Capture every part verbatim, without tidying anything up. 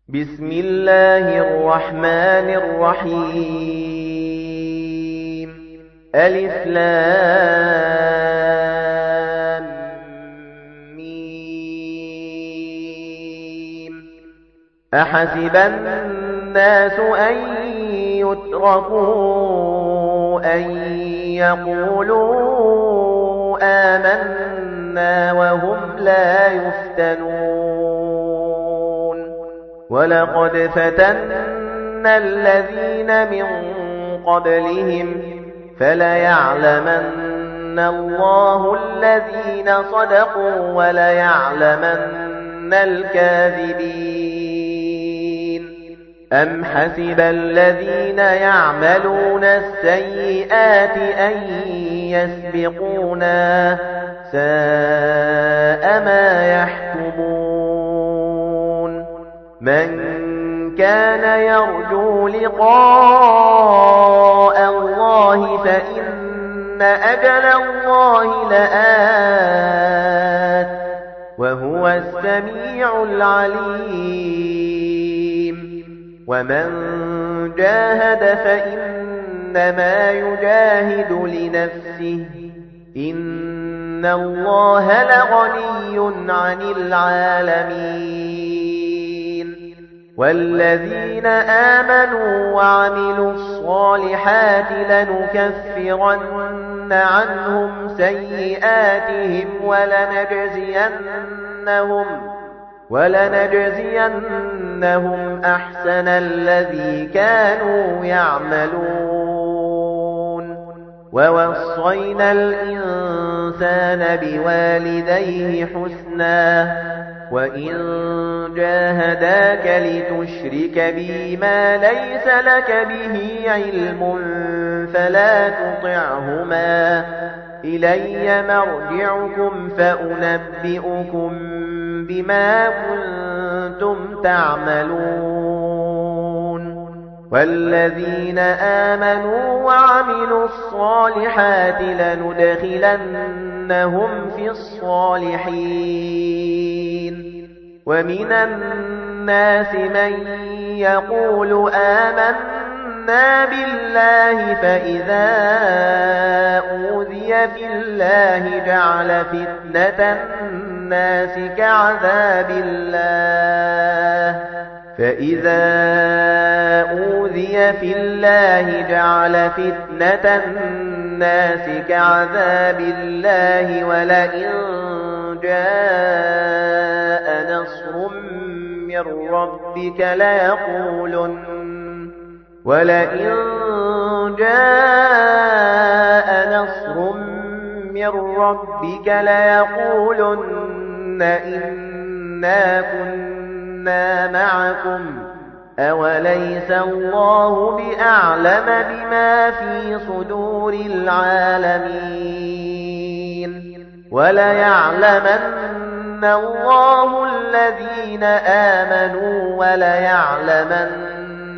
بسم الله الرحمن الرحيم ألف لام ميم أحسب الناس أن يتركوا أن يقولوا آمنا وهم لا يفتنون ولقد فتنا الذين من قبلهم فليعلمن الله الذين صدقوا وليعلمن الكاذبين أم حسب الذين يعملون السيئات أن يسبقونا ساء ما يحكمون من كان يرجو لقاء الله فإن أجل الله لآت وهو السميع العليم ومن جاهد فإنما يجاهد لنفسه إن الله لغني عن العالمين والذين آمنوا وعملوا الصالحات لنكفرن عنهم سيئاتهم ولنجزينهم ولنجزينهم أحسن الذي كانوا يعملون ووصينا الإنسان بوالديه حسنا وإن جاهداك لتشرك بي ما ليس لك به علم فلا تطعهما إلي مرجعكم فأنبئكم بما كنتم تعملون والذين آمنوا وعملوا الصالحات لندخلنهم في الصالحين ومن الناس من يقول آمنا بالله فإذا أوذي في الله جعل فتنة الناس كعذاب الله فإذا أوذي في الله جعل فتنة الناس كعذاب الله ولئن جاء نصر من ربك ليقولن ولئن جاء نصر من ربك ليقولن إنا كنا معكم أوليس الله بأعلم بما في صدور العالمين وليعلمن الله الذين آمنوا وليعلمن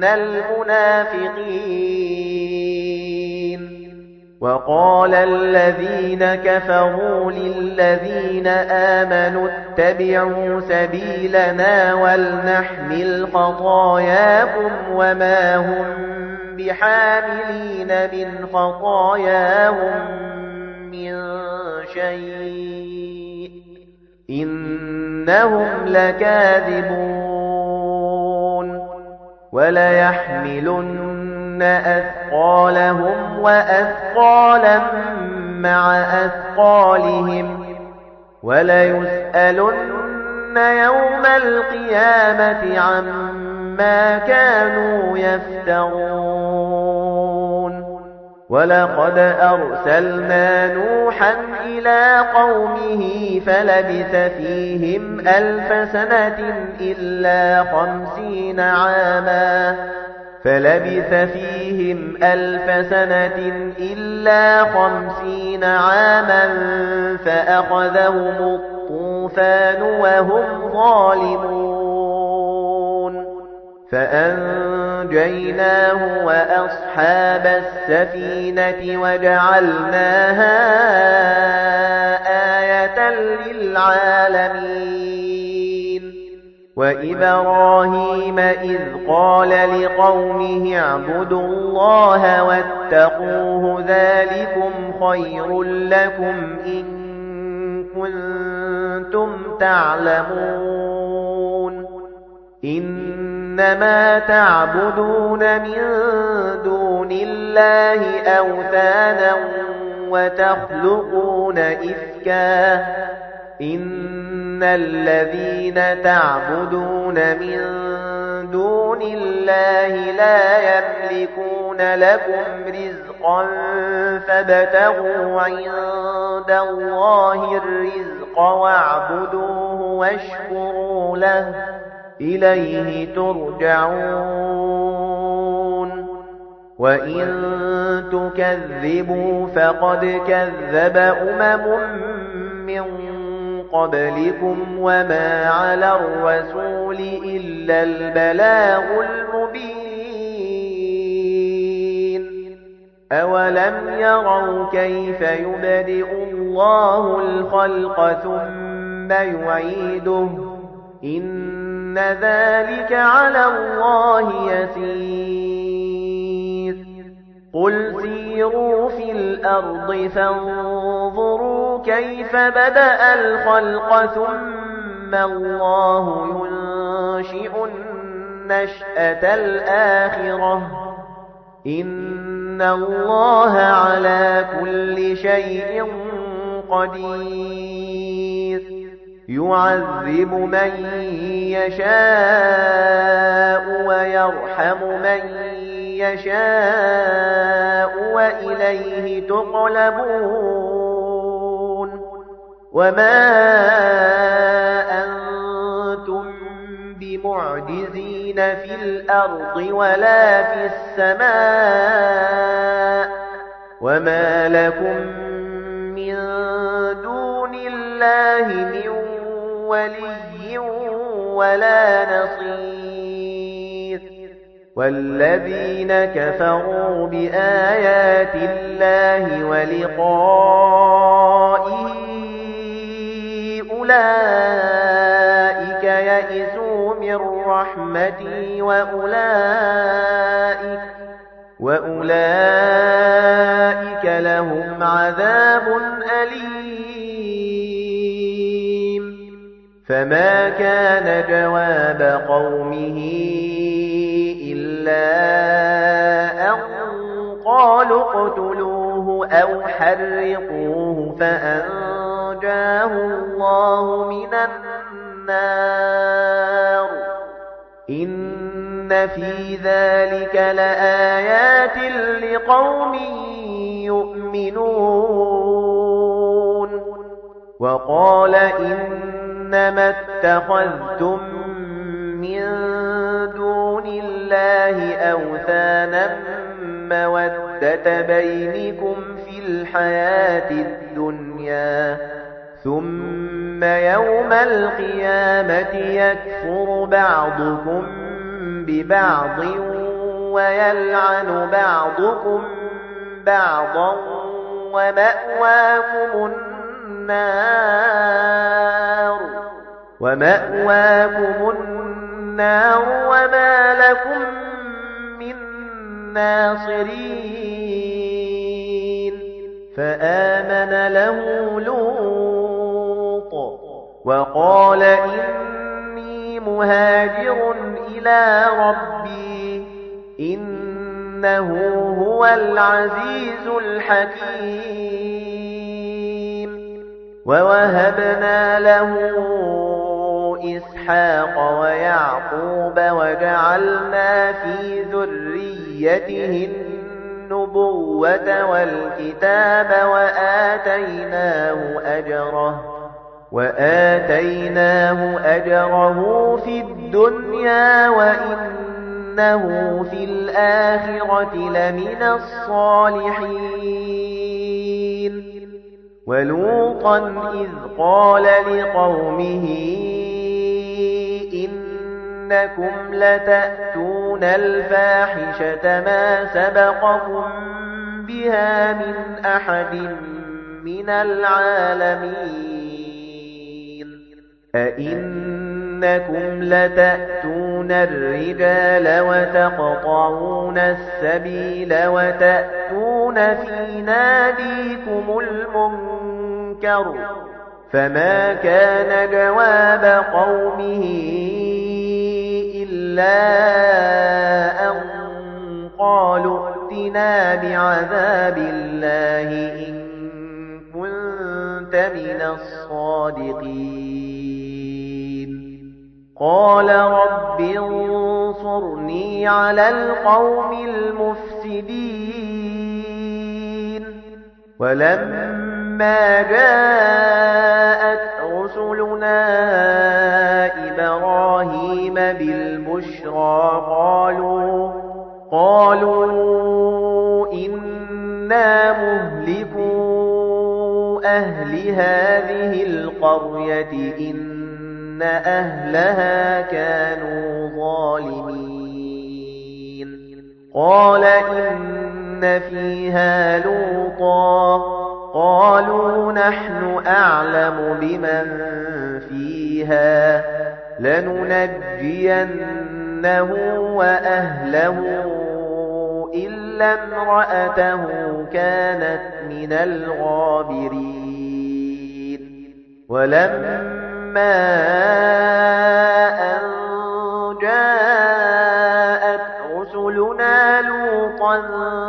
المنافقين وقال الذين كفروا للذين آمنوا اتبعوا سبيلنا ولنحمل خطاياكم وما هم بحاملين من خطاياهم من شيء إنهم لكاذبون وليحملن أثقالهم وأثقالا مع أثقالهم وليسألن يوم القيامة عما كانوا يفترون ولقد أرسلنا نوحا إلى قومه فلبث فيهم ألف سنة إلا خمسين عاما فلبث فيهم ألف سنة إلا خمسين عاما فأخذهم الطوفان وهم ظالمون فأنجيناه وأصحاب السفينة وجعلناها آية للعالمين وَإِبْرَاهِيمَ إِذْ قَالَ لِقَوْمِهِ اعْبُدُوا اللَّهَ وَاتَّقُوهُ ذَلِكُمْ خَيْرٌ لَّكُمْ إِن كُنتُمْ تَعْلَمُونَ إِنَّمَا تَعْبُدُونَ مِن دُونِ اللَّهِ أَوْثَانًا وَتَخْلُقُونَ إِفْكًا إِنَّ الَّذِينَ تَعْبُدُونَ مِن دُونِ اللَّهِ لَا يَمْلِكُونَ لَكُمْ رِزْقًا فَابْتَغُوا عِندَ اللَّهِ الرِّزْقَ وَاعْبُدُوهُ وَاشْكُرُوا لَهُ إِلَيْهِ تُرْجَعُونَ وَإِن تُكَذِّبُوا فَقَدْ كَذَّبَ أُمَمٌ مِّن قَبْلِكُمْ وَمَا عَلَى الرَّسُولِ إِلَّا الْبَلَاغُ الْمُبِينُ أَوَلَمْ يَرَوْا كَيْفَ يُبْدِئُ اللَّهُ الْخَلْقَ ثُمَّ يُعِيدُهُ إِنَّ ذَلِكَ عَلَى اللَّهِ يَسِيرٌ قُلْ سِيرُوا فِي الْأَرْضِ فَانظُرُوا كَيْفَ بَدَأَ الْخَلْقَ ثُمَّ اللَّهُ يُنشِئُ النَّشْأَةَ الْآخِرَةَ إِنَّ اللَّهَ عَلَى كُلِّ شَيْءٍ قَدِيرٌ يُعَذِّبُ مَن يَشَاءُ وَيَرْحَمُ مَن يَشَاءُ وَإِلَيْهِ تُقْلَبُونَ وَمَا أَنتُم بِمُعْجِزِينَ فِي الْأَرْضِ وَلَا فِي السَّمَاءِ وَمَا لَكُم مِّن دُونِ اللَّهِ مِن وَلِيٍّ وَلَا نَصِيرٍ وَالَّذِينَ كَفَرُوا بِآيَاتِ اللَّهِ وَلِقَائِهِ أُولَئِكَ يَئِسُوا مِن رَّحْمَتِي وَأُولَئِكَ وَأُولَئِكَ لَهُمْ عَذَابٌ أَلِيمٌ فَمَا كَانَ جَوَابَ قَوْمِهِ إِلَّا أَن قَالُوا اقْتُلُوهُ أَوْ حَرِّقُوهُ فَأَنجَاهُ اللَّهُ مِنَ النَّارِ إِنَّ فِي ذَلِكَ لَآيَاتٍ لِقَوْمٍ يُؤْمِنُونَ وَقَالَ إِنَّمَا اتَّخَذْتُم مِّن دُونِ اللَّهِ أَوْثَانًا مَّوَدَّةَ بَيْنِكُمْ فِي الْحَيَاةِ الدُّنْيَا ثُمَّ يَوْمَ الْقِيَامَةِ يَكْفُرُ بَعْضُكُم بِبَعْضٍ وَيَلْعَنُ بَعْضُكُم بَعْضًا وَمَأْوَاكُمُ النَّارُ وَمَأْوَاكُمُ النَّارُ وَمَا لَكُم مِّن نَّاصِرِينَ فَآمَنَ لَهُ لُوطٌ وَقَالَ إِنِّي مُهَاجِرٌ إِلَى رَبِّي إِنَّهُ هُوَ الْعَزِيزُ الْحَكِيمُ وَوَهَبْنَا لَهُ إِسْحَاقَ وَيَعْقُوبَ وَجَعَلْنَا فِي ذُرِّيَّتِهِ النُّبُوَّةَ وَالْكِتَابَ وَآتَيْنَاهُ أَجْرَهُ وَآتَيْنَاهُ أَجْرَهُ فِي الدُّنْيَا وَإِنَّهُ فِي الْآخِرَةِ لَمِنَ الصَّالِحِينَ وَلُوطًا إِذْ قَالَ لِقَوْمِهِ إِنَّكُمْ لَتَأْتُونَ الْفَاحِشَةَ مَا سَبَقَكُم بِهَا مِنْ أَحَدٍ مِنَ الْعَالَمِينَ أَإِنَّكُمْ إنكم لتأتون الرجال وتقطعون السبيل وتأتون في ناديكم المنكر فما كان جواب قومه إلا أن قالوا ائتنا بعذاب الله إن كنت من الصادقين قال رب انصرني على القوم المفسدين ولما جاءت رسلنا إبراهيم بالبشرى قالوا قالوا إنا مهلكو أهل هذه القرية إن أهلها كانوا ظالمين قال إن فيها لوطا قالوا نحن أعلم بمن فيها لننجينه وأهله إلا امرأته كانت من الغابرين ولما أن جاءت رسلنا لوطا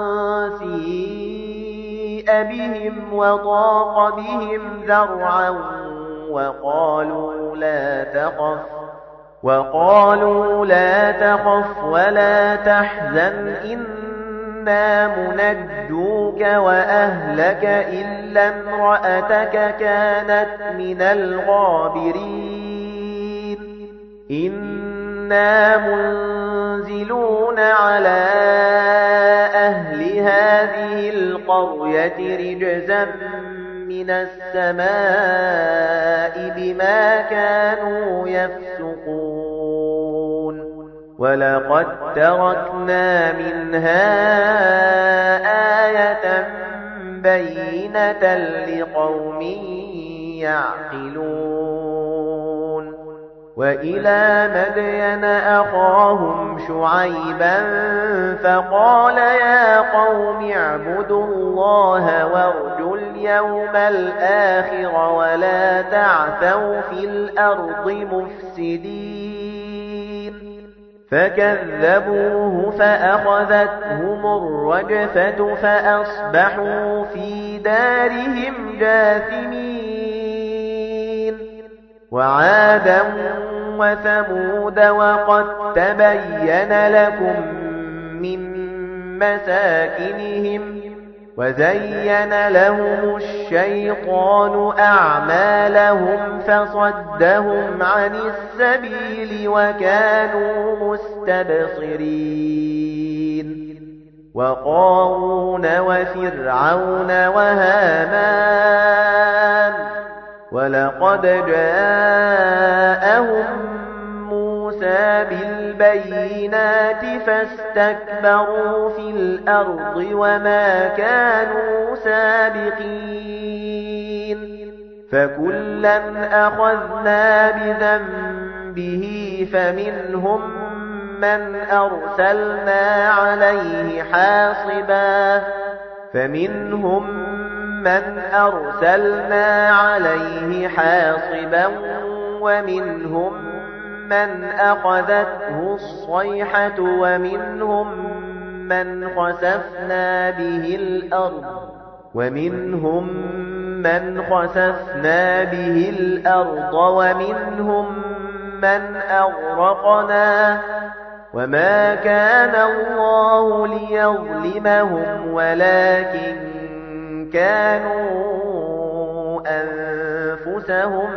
سيء بهم وضاق بهم ذرعا وقالوا لا تخف وقالوا لا تخف ولا تحزن إنا منجوك وأهلك إلا امرأتك كانت من الغابرين إنا منزلون على أهل هذه القرية رجزا من السماء بما كانوا يفسقون ولقد تركنا منها آية بينة لقوم يعقلون وإلى مدين أخاهم شعيبا فقال يا قوم اعبدوا الله وارجوا اليوم الآخر ولا تعثوا في الأرض مفسدين فكذبوه فأخذتهم الرجفة فأصبحوا في دارهم جاثمين وعادا وثمود وقد تبين لكم من مساكنهم وزين لهم الشيطان أعمالهم فصدهم عن السبيل وكانوا مستبصرين وقارون وفرعون وهامان ولقد جاءهم موسى بالبينات فاستكبروا في الأرض وما كانوا سابقين فكلا أخذنا بذنبه فمنهم من أرسلنا عليه حاصبا فمنهم من أرسلنا عليه حاصبا ومنهم من أخذته الصيحة ومنهم من خسفنا به الأرض ومنهم من خسفنا به الأرض ومنهم من أغرقنا وما كان الله ليظلمهم ولكن كانوا أنفسهم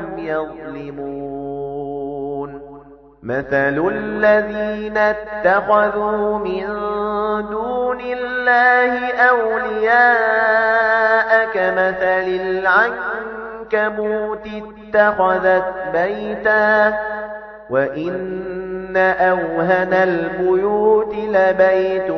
يظلمون مثل الذين اتخذوا من دون الله أولياء كمثل العنكبوت اتخذت بيتا وإن أوهن البيوت لبيت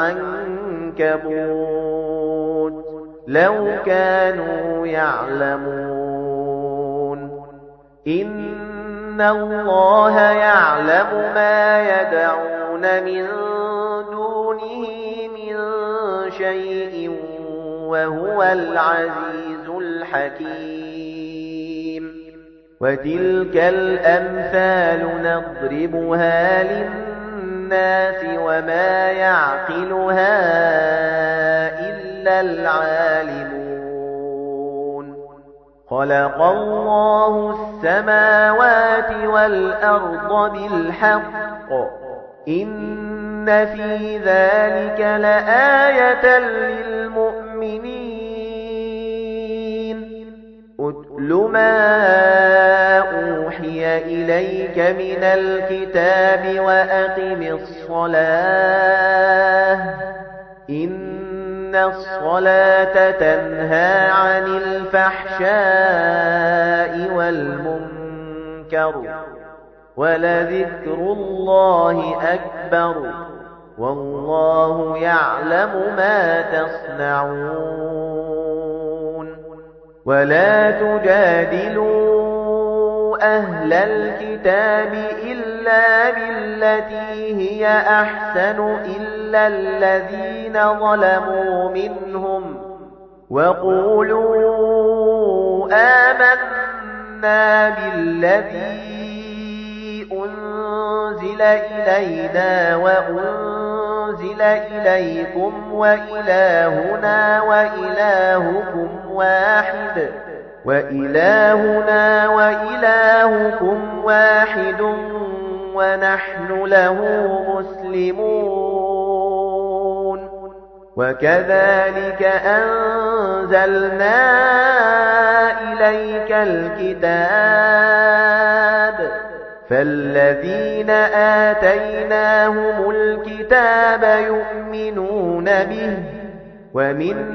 العنكبوت لو كانوا يعلمون إن إِنَّ اللَّهَ يَعْلَمُ مَا يَدْعُونَ مِن دُونِهِ مِن شَيْءٍ وَهُوَ الْعَزِيزُ الْحَكِيمُ وَتِلْكَ الْأَمْثَالُ نَضْرِبُهَا لِلنَّاسِ وَمَا يَعْقِلُهَا إِلَّا الْعَالِمُونَ خَلَقَ اللَّهُ السَّمَاوَاتِ وَالْأَرْضَ بِالْحَقِّ إِنَّ فِي ذَلِكَ لَآيَةً لِلْمُؤْمِنِينَ أُتْلُ مَا أُوحِيَ إِلَيْكَ مِنَ الْكِتَابِ وَأَقِمِ الصَّلَاةَ إِنَّ الصَّلَاةَ تَنْهَى عَنِ الْفَحْشَاءِ وَالْمُنكَرِ وَلَذِكْرُ اللَّهِ أَكْبَرُ وَاللَّهُ يَعْلَمُ مَا تَصْنَعُونَ وَلَا تُجَادِلُوا أَهْلَ الْكِتَابِ إِلَّا بِالَّتِي هِيَ أَحْسَنُ إِلَّا الَّذِينَ ظَلَمُوا مِنْهُمْ وَقُولُوا آمَنَّا بِالَّذِي أُنْزِلَ إِلَيْنَا وَأُنْزِلَ إِلَيْكُمْ وَإِلَٰهُنَا وَإِلَٰهُكُمْ وَاحِدٌ وَإِلَٰهُنَا وَإِلَٰهُكُمْ وَاحِدٌ وَنَحْنُ لَهُ مُسْلِمُونَ وَكَذَلِكَ أَنزَلْنَا إِلَيْكَ الْكِتَابَ فَالَّذِينَ آتَيْنَاهُمُ الْكِتَابَ يُؤْمِنُونَ بِهِ وَمِنْ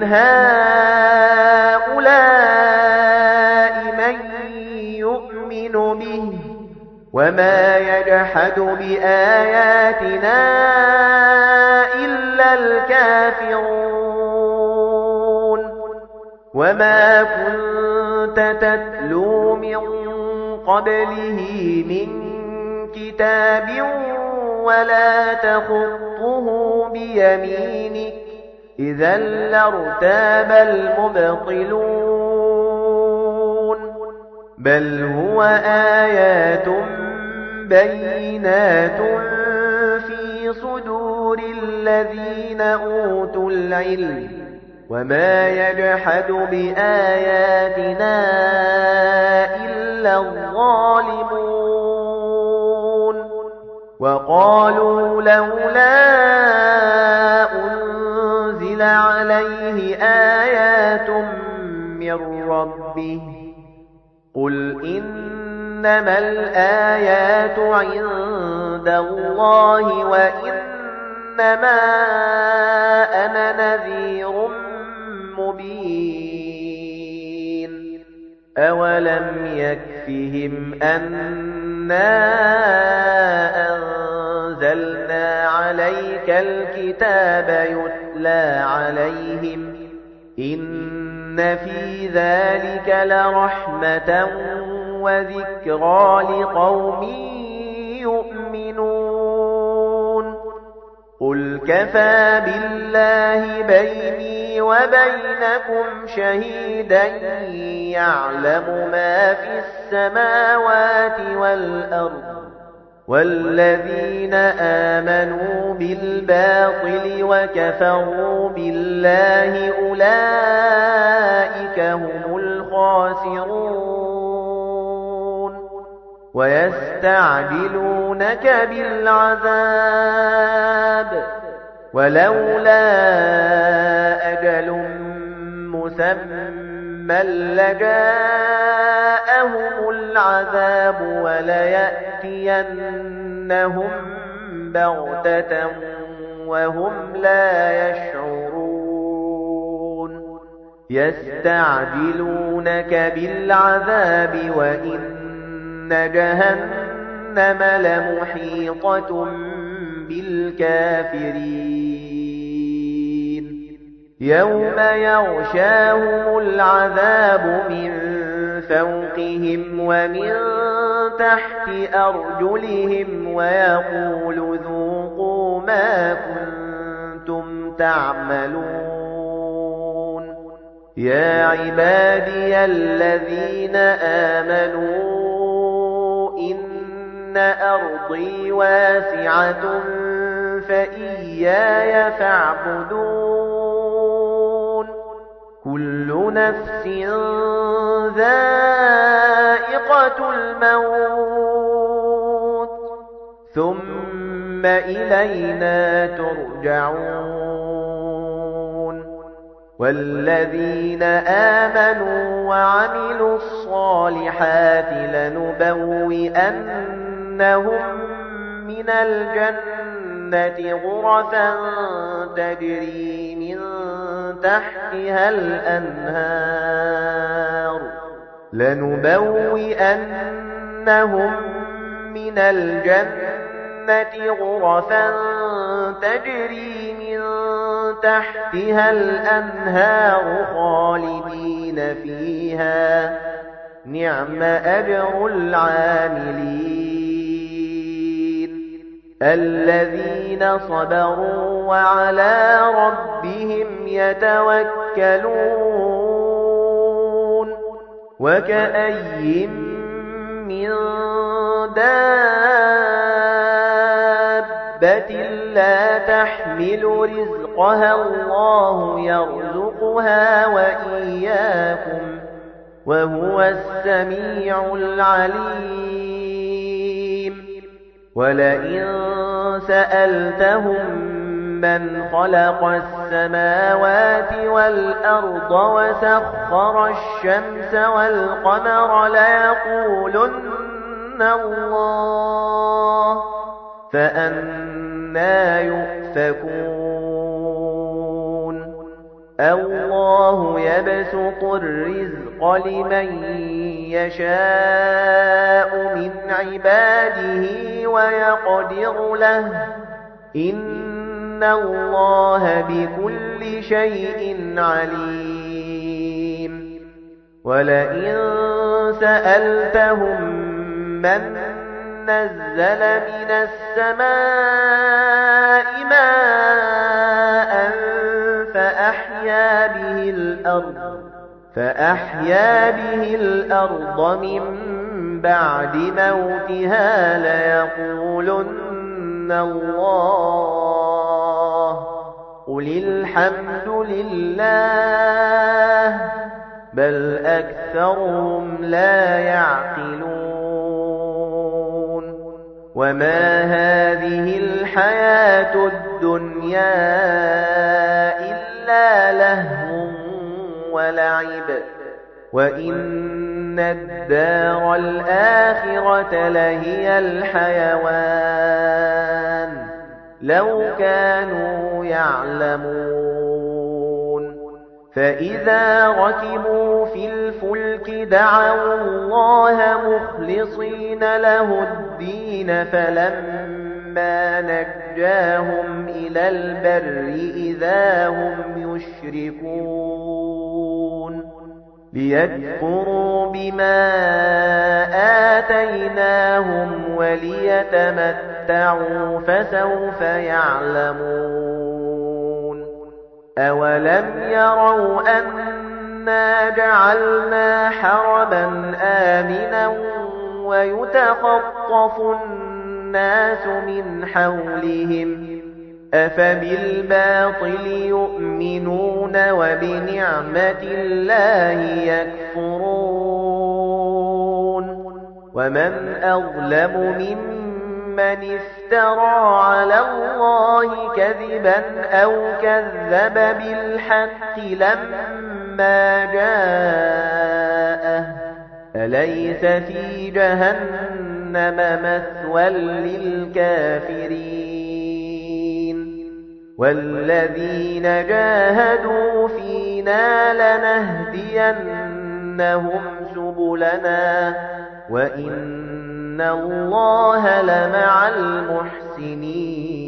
هَؤُلَاءِ مَن يُؤْمِنُ بِهِ وَمَا يَجْحَدُ بِآيَاتِنَا إِلَّا الْكَافِرُونَ وَمَا كُنتَ تَتْلُو مِن قَبْلِهِ مِن كِتَابٍ وَلَا تَخُطُّهُ بِيَمِينِكَ إِذًا لَّارْتَابَ الْمُبْطِلُونَ بَلْ هُوَ آيَاتٌ بَيِّنَاتٌ فِي صُدُورِ الَّذِينَ أُوتُوا الْعِلْمَ وَمَا يَجْحَدُ بِآيَاتِنَا إِلَّا الظَّالِمُونَ وَقَالُوا لَوْلَا أُنْزِلَ عَلَيْهِ آيَاتٌ مِّن رَّبِّهِ قُلْ إِنَّمَا الْآيَاتُ عِندَ اللَّهِ وَإِنَّمَا أَنَا نَذِيرٌ مُبِينٌ أَوَلَمْ يَكْفِهِمْ أَنَّا أَنزَلْنَا عَلَيْكَ الْكِتَابَ يُتْلَى عَلَيْهِمْ إِنَّ فِي ذَلِكَ لَرَحْمَةً وَذِكْرَى لِقَوْمٍ يُؤْمِنُونَ قُلْ كَفَى بِاللَّهِ بَيْنِي وَبَيْنَكُمْ شَهِيدًا يَعْلَمُ مَا فِي السَّمَاوَاتِ وَالْأَرْضِ وَالَّذِينَ آمَنُوا بِالْبَاطِلِ وَكَفَرُوا بِاللَّهِ أُولَئِكَ هُمُ الْخَاسِرُونَ وَيَسْتَعْجِلُونَكَ بِالْعَذَابِ وَلَوْلَا أَجَلٌ مُّسَمًّى لَّجَاءَهُمُ الْعَذَابُ وَلَيَأْتِيَنَّهُم بَغْتَةً وَهُمْ لَا يَشْعُرُونَ يَسْتَعْجِلُونَكَ بِالْعَذَابِ وَإِنَّ جَهَنَّمَ لَمُحِيطَةٌ بِالْكَافِرِينَ يَوْمَ يَغْشَاهُمُ الْعَذَابُ مِنْ فَوْقِهِمْ وَمِنْ تحت أرجلهم ويقول ذوقوا ما كنتم تعملون يا عبادي الذين آمنوا إن أرضي واسعة فإياي فاعبدون كل نفس ذائقة الموت ثم إلينا ترجعون والذين آمنوا وعملوا الصالحات لنبوئنهم من الجنة غرفا تجري من تحتها الأنهار لنبوئنهم من الجنة غرفا تجري من تحتها الأنهار خالدين فيها نعم أجر العاملين الذين صبروا وعلى ربهم يتوكلون وكأي من دابة لا تحمل رزقها الله يرزقها وإياكم وهو السميع العليم ولئن سألتهم من خلق السماوات والأرض وسخر الشمس والقمر ليقولن الله فأنى يؤفكون الله يبسط الرزق لمن يشاء من عباده ويقدر له إن الله بكل شيء عليم ولئن سألتهم من نزل من السماء ماء فأحيا به الأرض فأحيا به الأرض من بعد موتها ليقولن الله قل الحمد لله بل أكثرهم لا يعقلون وما هذه الحياة الدنيا إلا لهو ولعب وإن الدار الآخرة لهي الحيوان لو كانوا يعلمون فإذا ركبوا في الفلك دعوا الله مخلصين له الدين فلما نجاهم إلى البر إذا هم يشركون ليكفروا بما آتيناهم وليتمتعوا فسوف يعلمون أولم يروا أنا جعلنا حرما آمنا ويتخطف الناس من حولهم أفبالباطل يؤمنون وبنعمة الله يكفرون ومن أظلم ممن افترى على الله كذبا أو كذب بالحق لما جاءه أليس في جهنم مثوى للكافرين والذين جاهدوا فينا لنهدينهم سبلنا وإن الله لمع المحسنين